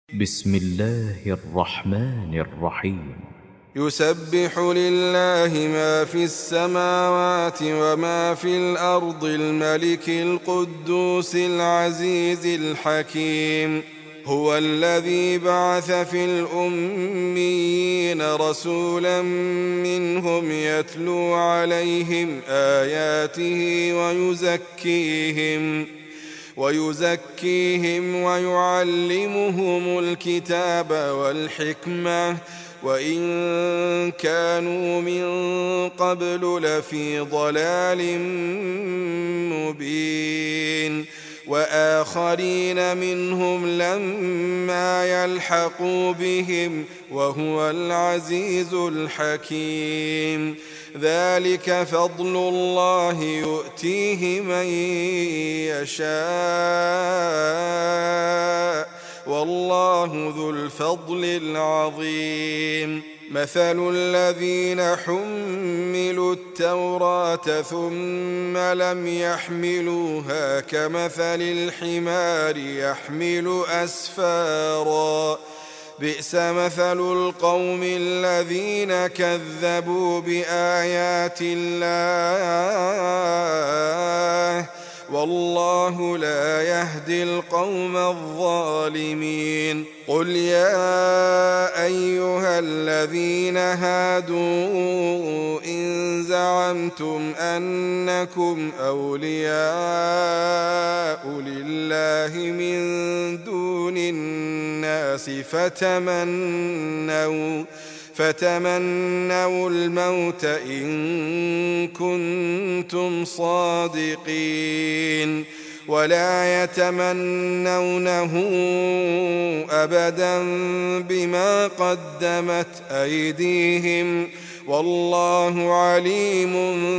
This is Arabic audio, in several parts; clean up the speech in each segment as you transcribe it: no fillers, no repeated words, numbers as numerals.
بسم الله الرحمن الرحيم. يسبح لله ما في السماوات وما في الأرض الملك القدوس العزيز الحكيم. هو الذي بعث في الأميين رسولا منهم يتلو عليهم آياته ويزكيهم ويعلمهم الكتاب والحكمة وإن كانوا من قبل لفي ضلال مبين. وآخرين منهم لما يلحقوا بهم وهو العزيز الحكيم. ذلك فضل الله يؤتيه من يشاء والله ذو الفضل العظيم. مثل الذين حملوا التوراة ثم لم يحملوها كمثل الحمار يحمل أسفارا بئس مثل القوم الذين كذبوا بآيات الله والله لا يهدي القوم الظالمين. قل يا أيها الذين هادوا إن زعمتم أنكم أولياء لله من دون الناس فتمنوا الموت إن كنتم صادقين ولا يتمنونه أبدا بما قدمت أيديهم والله عليم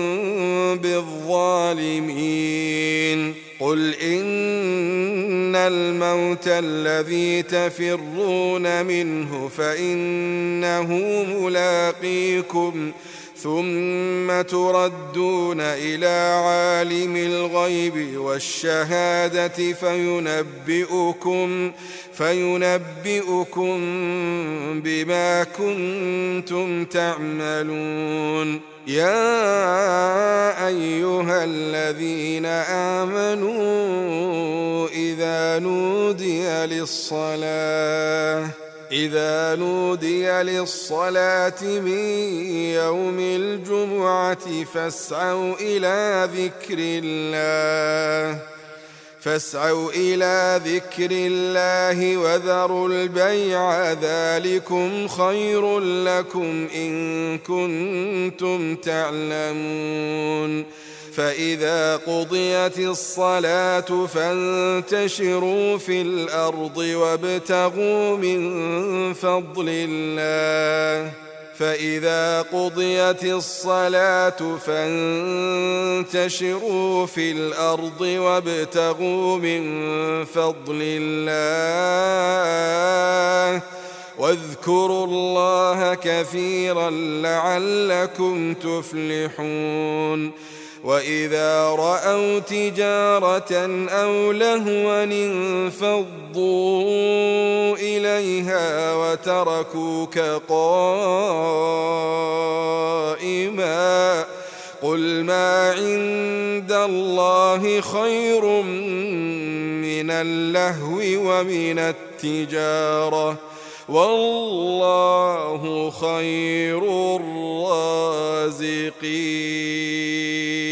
بالظالمين. قل إن الموت الذي تفرون منه فإنه ملاقيكم ثم تردون إلى عالم الغيب والشهادة فينبئكم بما كنتم تعملون. يا أيها الذين آمنوا إذا نودي للصلاة من يوم الجمعة فاسعوا إلى ذكر الله وذروا البيع ذلكم خير لكم إن كنتم تعلمون. فإذا قضيت الصلاة فانتشروا في الأرض وابتغوا من فضل الله واذكروا الله كثيرا لعلكم تفلحون. وإذا رأوا تجارة أو لهوا انفضوا إليها وتركوك قائما قل ما عند الله خير من اللهو ومن التجارة والله خير الرازقين.